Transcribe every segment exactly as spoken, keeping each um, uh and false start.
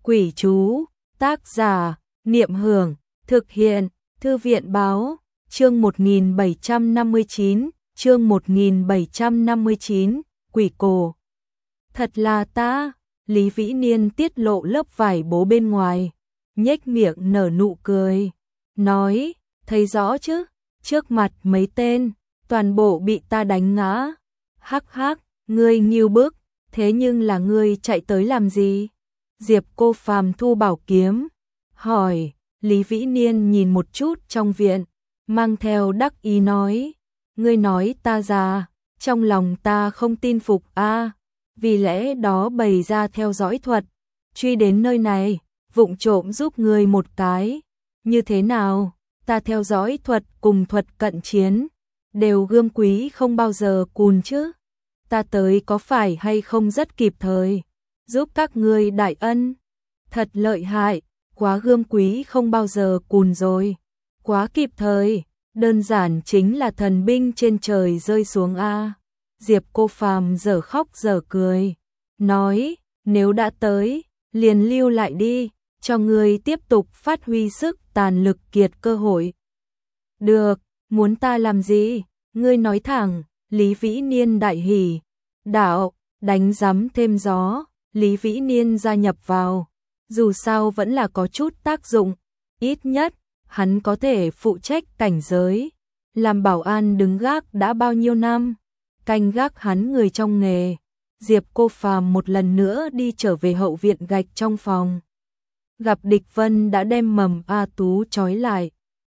Quỷ chú, tác giả, Niệm Hưởng, thực hiện, Thư viện Báo, chương một nghìn bảy trăm năm mươi chín, chương một nghìn bảy trăm năm mươi chín, Quỷ Cổ. Thật là ta, Lý Vĩ Niên tiết lộ lớp vải bố bên ngoài, nhếch miệng nở nụ cười, nói, thấy rõ chứ, trước mặt mấy tên, toàn bộ bị ta đánh ngã. Hắc hắc, ngươi nghiêu bức, thế nhưng là ngươi chạy tới làm gì? Diệp Cô Phàm thu bảo kiếm, hỏi. Lý Vĩ Niên nhìn một chút trong viện, mang theo đắc ý nói, ngươi nói ta già, trong lòng ta không tin phục a, à, vì lẽ đó bày ra theo dõi thuật, truy đến nơi này, vụng trộm giúp ngươi một cái, như thế nào? Ta theo dõi thuật cùng thuật cận chiến, đều gươm quý không bao giờ cùn chứ, ta tới có phải hay không rất kịp thời, giúp các ngươi đại ân, thật lợi hại. Quá gươm quý không bao giờ cùn rồi, quá kịp thời, đơn giản chính là thần binh trên trời rơi xuống a. Diệp Cô Phàm dở khóc dở cười, nói, nếu đã tới, liền lưu lại đi, cho ngươi tiếp tục phát huy sức tàn lực kiệt cơ hội. Được, muốn ta làm gì? Ngươi nói thẳng. Lý Vĩ Niên đại hỉ, đạo, đánh giấm thêm gió, Lý Vĩ Niên gia nhập vào. Dù sao vẫn là có chút tác dụng, ít nhất, hắn có thể phụ trách cảnh giới, làm bảo an đứng gác đã bao nhiêu năm, canh gác hắn người trong nghề. Diệp Cô Phàm một lần nữa đi trở về hậu viện gạch trong phòng. Gặp Địch Vân đã đem Mầm A Tú trói lại.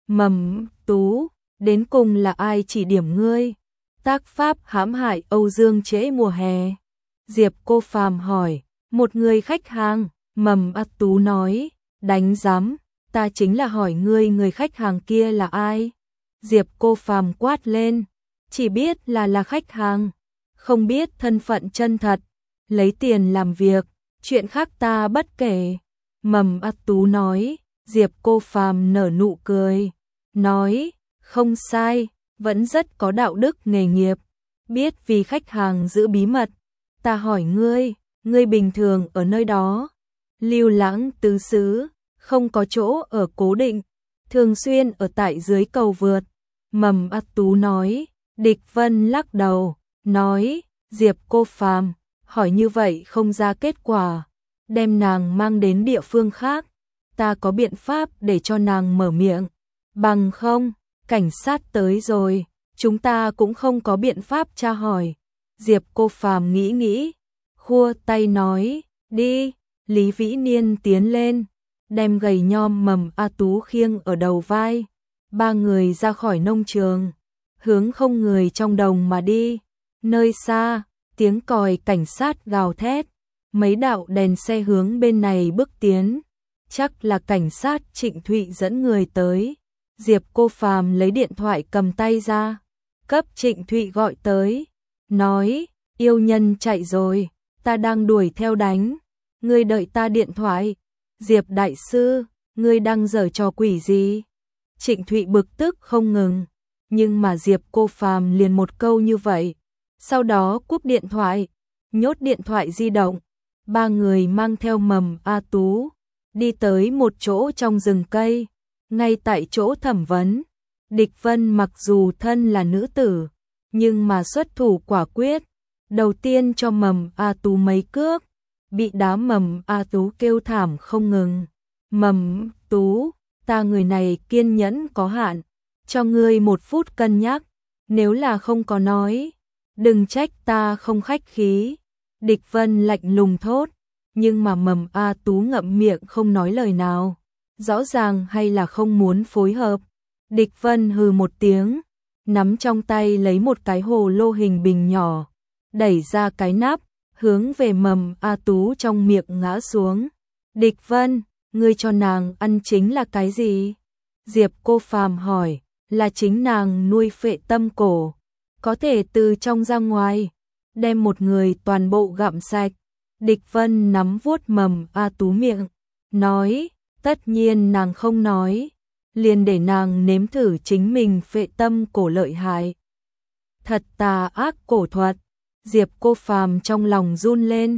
Mầm Tú, đến cùng là ai chỉ điểm ngươi? Tác pháp hãm hại Âu Dương trễ mùa hè. Diệp Cô Phàm hỏi, một người khách hàng. Mầm A Tú nói, đánh giám, ta chính là hỏi ngươi người khách hàng kia là ai? Diệp Cô Phàm quát lên, chỉ biết là là khách hàng, không biết thân phận chân thật, lấy tiền làm việc, chuyện khác ta bất kể. Mầm A Tú nói. Diệp Cô Phàm nở nụ cười, nói, không sai, vẫn rất có đạo đức nghề nghiệp, biết vì khách hàng giữ bí mật. Ta hỏi ngươi, ngươi bình thường ở nơi đó lưu lãng tứ xứ, không có chỗ ở cố định, thường xuyên ở tại dưới cầu vượt. Mầm A Tú nói. Địch Vân lắc đầu, nói, Diệp Cô Phàm, hỏi như vậy không ra kết quả, đem nàng mang đến địa phương khác, ta có biện pháp để cho nàng mở miệng, bằng không, cảnh sát tới rồi, chúng ta cũng không có biện pháp tra hỏi. Diệp Cô Phàm nghĩ nghĩ, khua tay nói, đi. Lý Vĩ Niên tiến lên, đem gầy nhom Mầm A Tú khiêng ở đầu vai. Ba người ra khỏi nông trường, hướng không người trong đồng mà đi. Nơi xa, tiếng còi cảnh sát gào thét, mấy đạo đèn xe hướng bên này bước tiến. Chắc là cảnh sát Trịnh Thụy dẫn người tới. Diệp Cô Phàm lấy điện thoại cầm tay ra, cấp Trịnh Thụy gọi tới, nói, yêu nhân chạy rồi, ta đang đuổi theo đánh. Ngươi đợi ta điện thoại. Diệp đại sư, ngươi đang giở trò quỷ gì? Trịnh Thụy bực tức không ngừng, nhưng mà Diệp Cô Phàm liền một câu như vậy, sau đó cúp điện thoại, nhốt điện thoại di động. Ba người mang theo Mầm A Tú, đi tới một chỗ trong rừng cây, ngay tại chỗ thẩm vấn. Địch Vân mặc dù thân là nữ tử, nhưng mà xuất thủ quả quyết, đầu tiên cho Mầm A Tú mấy cước. Bị đá Mầm A Tú kêu thảm không ngừng. Mầm Tú, ta người này kiên nhẫn có hạn, cho ngươi một phút cân nhắc, nếu là không có nói, đừng trách ta không khách khí. Địch Vân lạnh lùng thốt, nhưng mà Mầm A Tú ngậm miệng không nói lời nào, rõ ràng hay là không muốn phối hợp. Địch Vân hừ một tiếng, nắm trong tay lấy một cái hồ lô hình bình nhỏ, đẩy ra cái nắp, hướng về Mầm A Tú trong miệng ngã xuống. Địch Vân, ngươi cho nàng ăn chính là cái gì? Diệp Cô Phàm hỏi, là chính nàng nuôi phệ tâm cổ, có thể từ trong ra ngoài, đem một người toàn bộ gặm sạch. Địch Vân nắm vuốt Mầm A Tú miệng, nói, tất nhiên nàng không nói, liền để nàng nếm thử chính mình phệ tâm cổ lợi hại. Thật tà ác cổ thuật. Diệp Cô Phàm trong lòng run lên,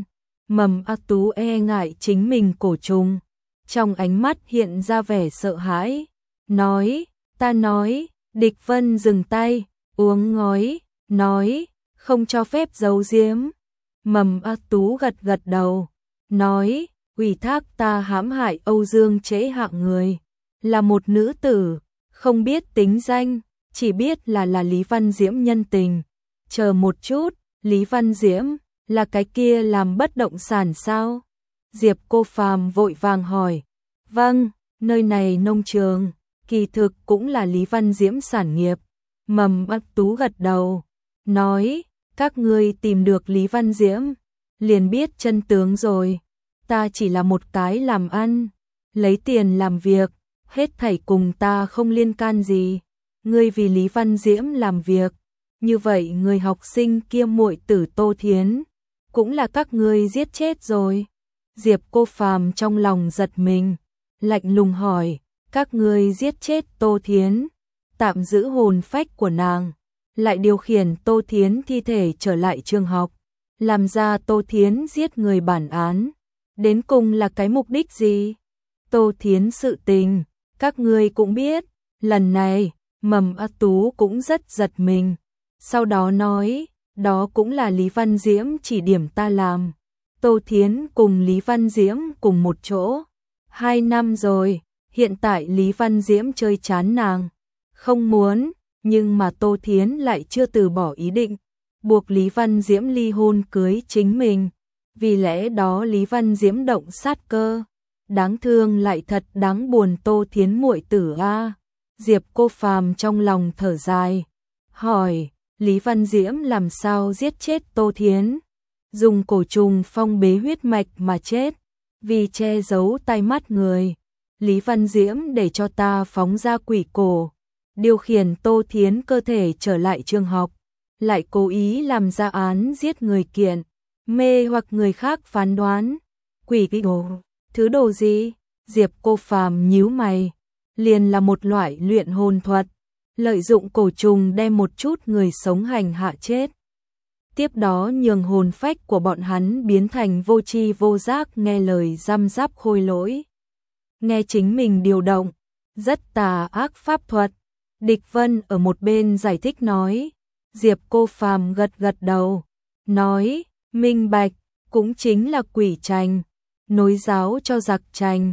Mầm A Tú e ngại chính mình cổ trùng, trong ánh mắt hiện ra vẻ sợ hãi, nói, ta nói, Địch Vân dừng tay, uống ngói, nói, không cho phép giấu giếm. Mầm A Tú gật gật đầu, nói, ủy thác ta hãm hại Âu Dương Trễ hạng người, là một nữ tử, không biết tính danh, chỉ biết là là Lý Văn Diễm nhân tình. Chờ một chút, Lý Văn Diễm, là cái kia làm bất động sản sao? Diệp Cô Phàm vội vàng hỏi, vâng, nơi này nông trường, kỳ thực cũng là Lý Văn Diễm sản nghiệp. Mầm A Tú gật đầu, nói, các ngươi tìm được Lý Văn Diễm, liền biết chân tướng rồi, ta chỉ là một cái làm ăn, lấy tiền làm việc, hết thảy cùng ta không liên can gì, ngươi vì Lý Văn Diễm làm việc, như vậy người học sinh kia muội tử Tô Thiến, cũng là các ngươi giết chết rồi. Diệp Cô Phàm trong lòng giật mình, lạnh lùng hỏi, các ngươi giết chết Tô Thiến, tạm giữ hồn phách của nàng, lại điều khiển Tô Thiến thi thể trở lại trường học, làm ra Tô Thiến giết người bản án, đến cùng là cái mục đích gì? Tô Thiến sự tình, các ngươi cũng biết, lần này, Mầm A Tú cũng rất giật mình, sau đó nói, đó cũng là Lý Văn Diễm chỉ điểm ta làm. Tô Thiến cùng Lý Văn Diễm cùng một chỗ, hai năm rồi, hiện tại Lý Văn Diễm chơi chán nàng, không muốn, nhưng mà Tô Thiến lại chưa từ bỏ ý định, buộc Lý Văn Diễm ly hôn cưới chính mình, vì lẽ đó Lý Văn Diễm động sát cơ, đáng thương lại thật đáng buồn Tô Thiến muội tử a. Diệp Cô Phàm trong lòng thở dài, hỏi, Lý Văn Diễm làm sao giết chết Tô Thiến? Dùng cổ trùng phong bế huyết mạch mà chết, vì che giấu tai mắt người. Lý Văn Diễm để cho ta phóng ra quỷ cổ, điều khiển Tô Thiến cơ thể trở lại trường học, lại cố ý làm ra án giết người kiện, mê hoặc người khác phán đoán. Quỷ cổ, thứ đồ gì? Diệp Cô Phàm nhíu mày, liền là một loại luyện hồn thuật, lợi dụng cổ trùng đem một chút người sống hành hạ chết. Tiếp đó nhường hồn phách của bọn hắn biến thành vô tri vô giác nghe lời răm rắp khôi lỗi. Nghe chính mình điều động, rất tà ác pháp thuật. Địch Vân ở một bên giải thích nói, Diệp Cô Phàm gật gật đầu, nói, minh bạch, cũng chính là quỷ trành, nối giáo cho giặc trành.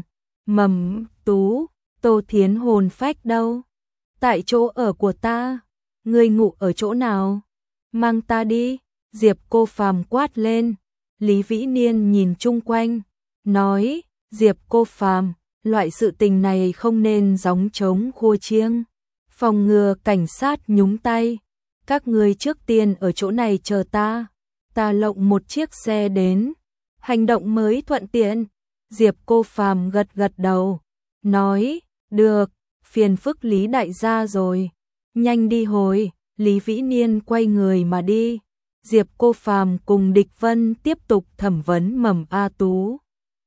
Mầm Tú, Tô Thiến hồn phách đâu? Tại chỗ ở của ta, ngươi ngủ ở chỗ nào? Mang ta đi. Diệp Cô Phàm quát lên. Lý Vĩ Niên nhìn chung quanh, nói, Diệp Cô Phàm, loại sự tình này không nên gióng trống khua chiêng, phòng ngừa cảnh sát nhúng tay, các ngươi trước tiên ở chỗ này chờ ta, ta lộng một chiếc xe đến, hành động mới thuận tiện. Diệp Cô Phàm gật gật đầu, nói, được, phiền phức Lý đại gia rồi, nhanh đi hồi. Lý Vĩ Niên quay người mà đi. Diệp Cô Phàm cùng Địch Vân tiếp tục thẩm vấn Mầm A Tú.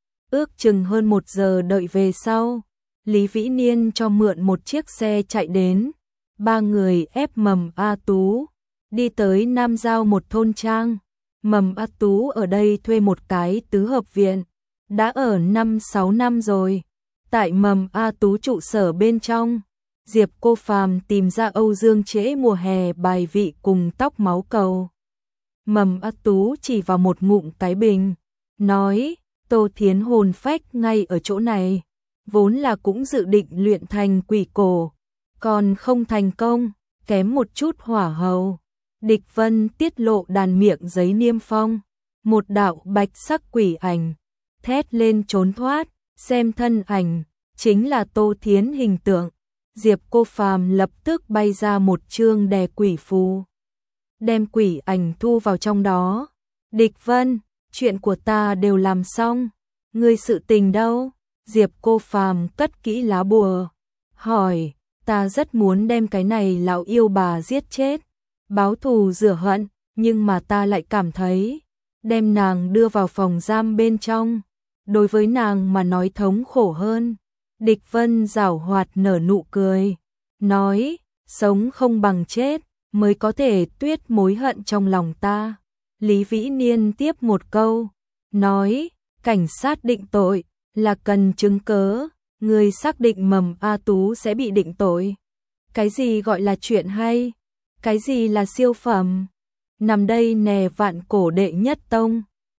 Ước chừng hơn một giờ đợi về sau, Lý Vĩ Niên cho mượn một chiếc xe chạy đến, ba người ép Mầm A Tú đi tới Nam Giao một thôn trang. Mầm A Tú ở đây thuê một cái tứ hợp viện, đã ở năm sáu năm rồi. Tại Mầm A Tú trụ sở bên trong, Diệp Cô Phàm tìm ra Âu Dương Trễ mùa hè bài vị cùng tóc máu cầu. Mầm A Tú chỉ vào một ngụm cái bình, nói, Tô Thiến hồn phách ngay ở chỗ này, vốn là cũng dự định luyện thành quỷ cổ, còn không thành công, kém một chút hỏa hầu. Địch Vân tiết lộ đàn miệng giấy niêm phong, một đạo bạch sắc quỷ ảnh, thét lên trốn thoát, xem thân ảnh, chính là Tô Thiến hình tượng. Diệp Cô Phàm lập tức bay ra một chương đè quỷ phù, đem quỷ ảnh thu vào trong đó. Địch Vân, chuyện của ta đều làm xong, ngươi sự tình đâu? Diệp Cô Phàm cất kỹ lá bùa, hỏi, ta rất muốn đem cái này lão yêu bà giết chết, báo thù rửa hận, nhưng mà ta lại cảm thấy, đem nàng đưa vào phòng giam bên trong, đối với nàng mà nói thống khổ hơn. Địch Vân giảo hoạt nở nụ cười, nói, sống không bằng chết, mới có thể tuyết mối hận trong lòng ta. Lý Vĩ Niên tiếp một câu, nói, cảnh sát định tội là cần chứng cớ, người xác định Mầm A Tú sẽ bị định tội. Cái gì gọi là chuyện hay? Cái gì là siêu phẩm? Nằm đây nè vạn cổ đệ nhất tông.